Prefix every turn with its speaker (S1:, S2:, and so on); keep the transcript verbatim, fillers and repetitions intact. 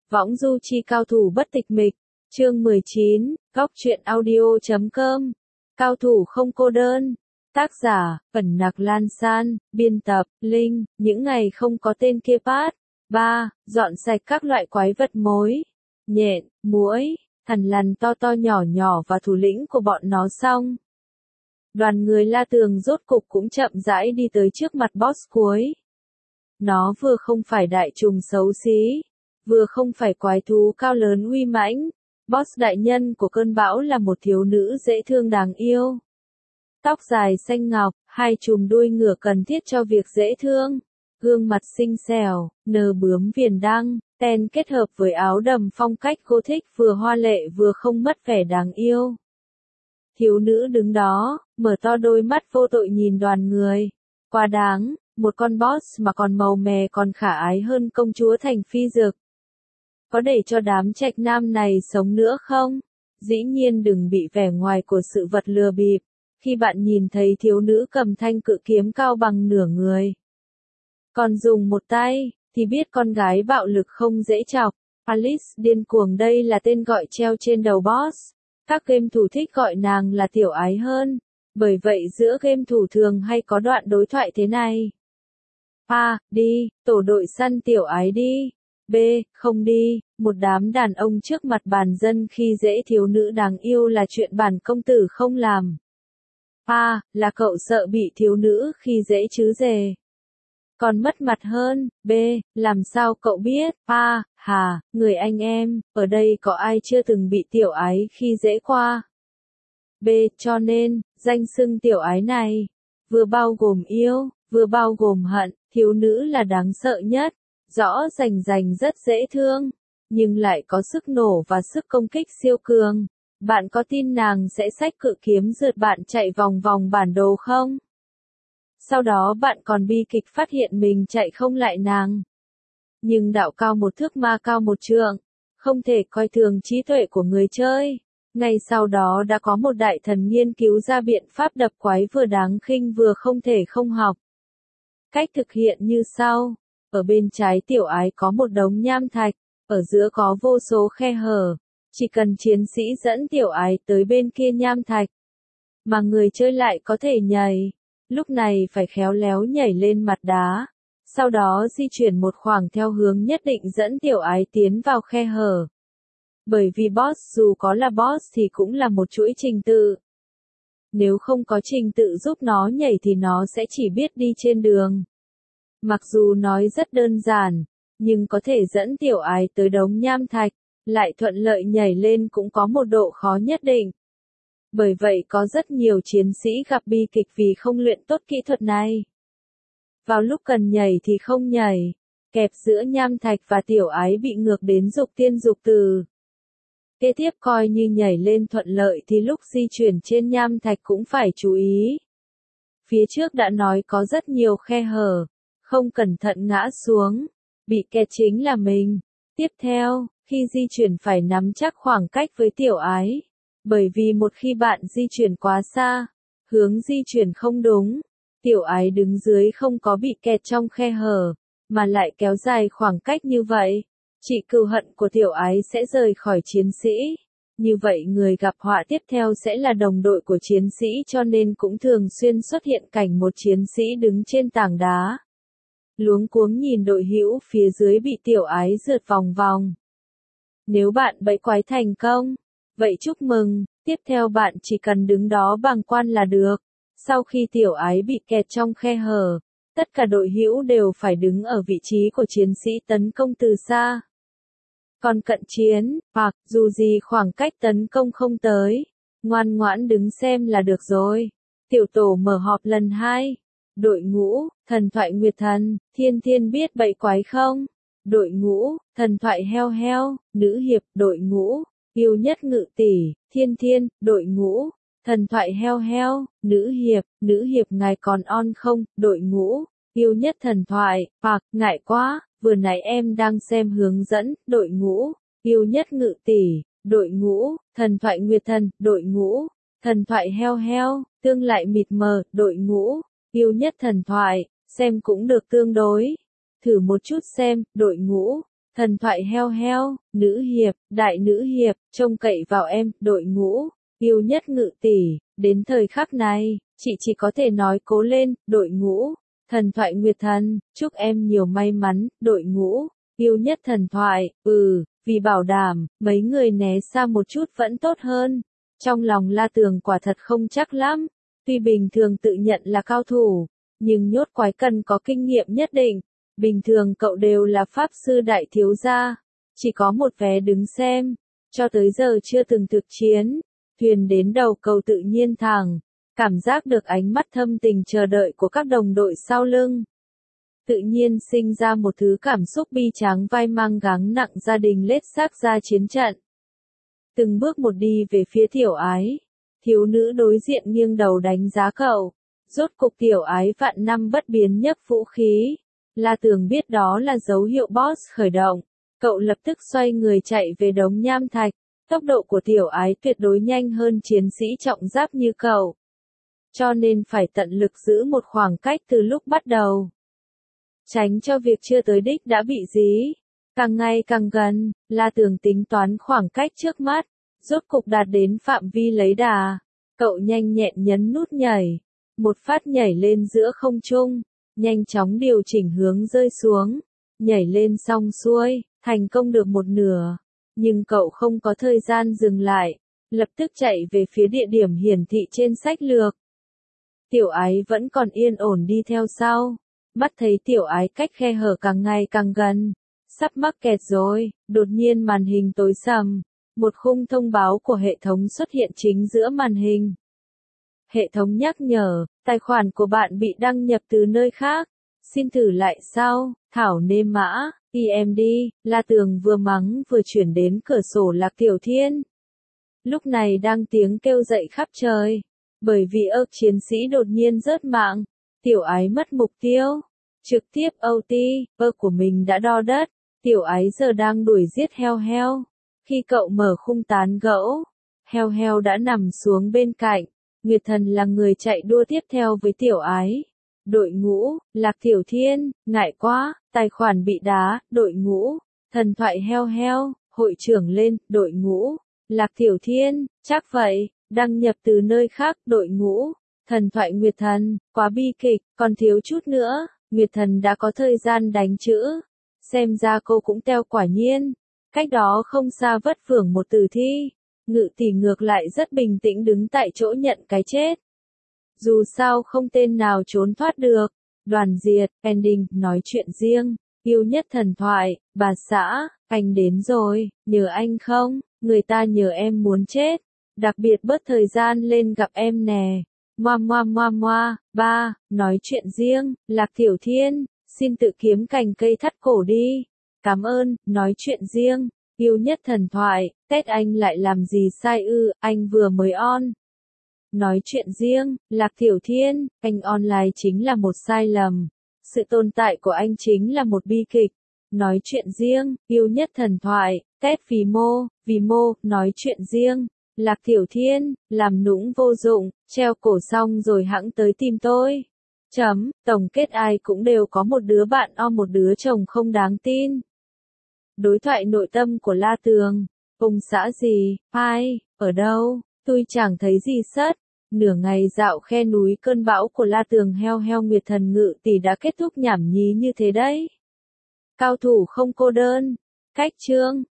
S1: Võng du chi cao thủ bất tịch mịch, chương mười chín, góc truyện audio chấm com, cao thủ không cô đơn, tác giả, Cẩn Nặc Lan San, biên tập, Linh, những ngày không có tên kia phát. ba. Dọn sạch các loại quái vật mối, nhện, muỗi, thằn lằn to to nhỏ nhỏ và thủ lĩnh của bọn nó xong. Đoàn người La Tường rốt cục cũng chậm rãi đi tới trước mặt boss cuối. Nó vừa không phải đại trùng xấu xí, vừa không phải quái thú cao lớn uy mãnh. Boss đại nhân của cơn bão là một thiếu nữ dễ thương đáng yêu. Tóc dài xanh ngọc, hai chùm đuôi ngựa cần thiết cho việc dễ thương. Gương mặt xinh xẻo, nơ bướm viền đăng, ten kết hợp với áo đầm phong cách Gothic vừa hoa lệ vừa không mất vẻ đáng yêu. Thiếu nữ đứng đó, mở to đôi mắt vô tội nhìn đoàn người. Quá đáng, một con boss mà còn màu mè còn khả ái hơn công chúa thành phi dực. Có để cho đám trạch nam này sống nữa không? Dĩ nhiên đừng bị vẻ ngoài của sự vật lừa bịp. Khi bạn nhìn thấy thiếu nữ cầm thanh cự kiếm cao bằng nửa người, còn dùng một tay, thì biết con gái bạo lực không dễ chọc. Alice điên cuồng đây là tên gọi treo trên đầu boss. Các game thủ thích gọi nàng là tiểu ái hơn. Bởi vậy giữa game thủ thường hay có đoạn đối thoại thế này. A. Đi, tổ đội săn tiểu ái đi. B. Không đi, một đám đàn ông trước mặt bàn dân khi dễ thiếu nữ đáng yêu là chuyện bản công tử không làm. A. Là cậu sợ bị thiếu nữ khi dễ chứ dề. Còn mất mặt hơn. B. Làm sao cậu biết? A. Hà, người anh em, ở đây có ai chưa từng bị tiểu ái khi dễ qua? B. Cho nên, danh xưng tiểu ái này, vừa bao gồm yêu, vừa bao gồm hận, thiếu nữ là đáng sợ nhất. Rõ rành rành rất dễ thương, nhưng lại có sức nổ và sức công kích siêu cường. Bạn có tin nàng sẽ xách cự kiếm rượt bạn chạy vòng vòng bản đồ không? Sau đó bạn còn bi kịch phát hiện mình chạy không lại nàng. Nhưng đạo cao một thước ma cao một trượng, không thể coi thường trí tuệ của người chơi. Ngay sau đó đã có một đại thần nghiên cứu ra biện pháp đập quái vừa đáng khinh vừa không thể không học. Cách thực hiện như sau. Ở bên trái tiểu ái có một đống nham thạch, ở giữa có vô số khe hở. Chỉ cần chiến sĩ dẫn tiểu ái tới bên kia nham thạch, mà người chơi lại có thể nhảy. Lúc này phải khéo léo nhảy lên mặt đá, sau đó di chuyển một khoảng theo hướng nhất định dẫn tiểu ái tiến vào khe hở. Bởi vì boss dù có là boss thì cũng là một chuỗi trình tự. Nếu không có trình tự giúp nó nhảy thì nó sẽ chỉ biết đi trên đường. Mặc dù nói rất đơn giản, nhưng có thể dẫn tiểu ái tới đống nham thạch, lại thuận lợi nhảy lên cũng có một độ khó nhất định. Bởi vậy có rất nhiều chiến sĩ gặp bi kịch vì không luyện tốt kỹ thuật này. Vào lúc cần nhảy thì không nhảy, kẹp giữa nham thạch và tiểu ái bị ngược đến dục tiên dục từ. Kế tiếp coi như nhảy lên thuận lợi thì lúc di chuyển trên nham thạch cũng phải chú ý. Phía trước đã nói có rất nhiều khe hở, không cẩn thận ngã xuống, bị kẹt chính là mình. Tiếp theo, khi di chuyển phải nắm chắc khoảng cách với tiểu ái. Bởi vì một khi bạn di chuyển quá xa, hướng di chuyển không đúng, tiểu ái đứng dưới không có bị kẹt trong khe hở, mà lại kéo dài khoảng cách như vậy, chỉ cừu hận của tiểu ái sẽ rời khỏi chiến sĩ. Như vậy người gặp họa tiếp theo sẽ là đồng đội của chiến sĩ cho nên cũng thường xuyên xuất hiện cảnh một chiến sĩ đứng trên tảng đá. Luống cuống nhìn đội hữu phía dưới bị tiểu ái rượt vòng vòng. Nếu bạn bẫy quái thành công, vậy chúc mừng, tiếp theo bạn chỉ cần đứng đó bàng quan là được. Sau khi tiểu ái bị kẹt trong khe hở, tất cả đội hữu đều phải đứng ở vị trí của chiến sĩ tấn công từ xa. Còn cận chiến, hoặc dù gì khoảng cách tấn công không tới, ngoan ngoãn đứng xem là được rồi. Tiểu tổ mở họp lần hai. Đội ngũ, thần thoại nguyệt thần, thiên thiên biết bẫy quái không? Đội ngũ, thần thoại heo heo, nữ hiệp, đội ngũ, yêu nhất ngự tỷ, thiên thiên, đội ngũ, thần thoại heo heo, nữ hiệp, nữ hiệp ngài còn on không? Đội ngũ, yêu nhất thần thoại, hoặc, ngại quá, vừa nãy em đang xem hướng dẫn, đội ngũ, yêu nhất ngự tỷ, đội ngũ, thần thoại nguyệt thần, đội ngũ, thần thoại heo heo, tương lại mịt mờ, đội ngũ, yêu nhất thần thoại, xem cũng được tương đối. Thử một chút xem, đội ngũ, Thần thoại heo heo, nữ hiệp, đại nữ hiệp, trông cậy vào em, đội ngũ, yêu nhất ngự tỷ, đến thời khắc này, chị chỉ có thể nói cố lên, đội ngũ, thần thoại Nguyệt Thần, chúc em nhiều may mắn, đội ngũ, yêu nhất thần thoại, ừ, vì bảo đảm, mấy người né xa một chút vẫn tốt hơn. Trong lòng La Tường quả thật không chắc lắm, tuy bình thường tự nhận là cao thủ, nhưng nhốt quái cần có kinh nghiệm nhất định. Bình thường cậu đều là pháp sư đại thiếu gia, chỉ có một vé đứng xem, cho tới giờ chưa từng thực chiến. Thuyền đến đầu cầu tự nhiên thẳng, cảm giác được ánh mắt thâm tình chờ đợi của các đồng đội sau lưng. Tự nhiên sinh ra một thứ cảm xúc bi tráng vai mang gánh nặng gia đình lết xác ra chiến trận. Từng bước một đi về phía Tiểu Ái, thiếu nữ đối diện nghiêng đầu đánh giá cậu, rốt cục Tiểu Ái vạn năm bất biến nhấc vũ khí. La Tường biết đó là dấu hiệu boss khởi động, cậu lập tức xoay người chạy về đống nham thạch, tốc độ của Tiểu Ái tuyệt đối nhanh hơn chiến sĩ trọng giáp như cậu. Cho nên phải tận lực giữ một khoảng cách từ lúc bắt đầu. Tránh cho việc chưa tới đích đã bị dí. Càng ngày càng gần, La Tường tính toán khoảng cách trước mắt, rốt cục đạt đến phạm vi lấy đà. Cậu nhanh nhẹn nhấn nút nhảy, một phát nhảy lên giữa không trung, nhanh chóng điều chỉnh hướng rơi xuống, nhảy lên xong xuôi, thành công được một nửa. Nhưng cậu không có thời gian dừng lại, lập tức chạy về phía địa điểm hiển thị trên sách lược. Tiểu Ái vẫn còn yên ổn đi theo sau, mắt thấy Tiểu Ái cách khe hở càng ngày càng gần, sắp mắc kẹt rồi, đột nhiên màn hình tối sầm, một khung thông báo của hệ thống xuất hiện chính giữa màn hình. Hệ thống nhắc nhở, tài khoản của bạn bị đăng nhập từ nơi khác, xin thử lại sau, thảo nêm mã, i em đê, La Tường vừa mắng vừa chuyển đến cửa sổ Lạc Tiểu Thiên. Lúc này đang tiếng kêu dậy khắp trời, bởi vì ơ chiến sĩ đột nhiên rớt mạng, Tiểu Ái mất mục tiêu, trực tiếp ô tê, ơ của mình đã đo đất, Tiểu Ái giờ đang đuổi giết heo heo. Khi cậu mở khung tán gẫu, heo heo đã nằm xuống bên cạnh, Nguyệt Thần là người chạy đua tiếp theo với Tiểu Ái. Đội ngũ, Lạc Tiểu Thiên, ngại quá, tài khoản bị đá, đội ngũ, thần thoại heo heo, hội trưởng lên, đội ngũ, Lạc Tiểu Thiên, chắc vậy, đăng nhập từ nơi khác, đội ngũ, thần thoại Nguyệt Thần, quá bi kịch, còn thiếu chút nữa, Nguyệt Thần đã có thời gian đánh chữ, xem ra cô cũng teo quả nhiên, cách đó không xa vất vưởng một tử thi, Ngự tỷ ngược lại rất bình tĩnh đứng tại chỗ nhận cái chết. Dù sao không tên nào trốn thoát được. Đoàn diệt, ending, nói chuyện riêng, yêu nhất thần thoại, bà xã, anh đến rồi, nhờ anh không, người ta nhờ em muốn chết, đặc biệt bớt thời gian lên gặp em nè. Moa moa moa moa, ba, nói chuyện riêng, Lạc Tiểu Thiên, xin tự kiếm cành cây thắt cổ đi. Cảm ơn, nói chuyện riêng, yêu nhất thần thoại, Tết anh lại làm gì sai ư, anh vừa mới on. Nói chuyện riêng, Lạc Tiểu Thiên, anh online chính là một sai lầm. Sự tồn tại của anh chính là một bi kịch. Nói chuyện riêng, yêu nhất thần thoại, Tết vì mô, vì mô, nói chuyện riêng. Lạc Tiểu Thiên, làm nũng vô dụng, treo cổ xong rồi hẵng tới tìm tôi. Chấm, tổng kết ai cũng đều có một đứa bạn o một đứa chồng không đáng tin. Đối thoại nội tâm của La Tường. Ông xã gì, ai, ở đâu, tôi chẳng thấy gì sất. Nửa ngày dạo khe núi cơn bão của La Tường heo heo Nguyệt Thần Ngự tỷ đã kết thúc nhảm nhí như thế đấy. Cao thủ không cô đơn. Cách chương.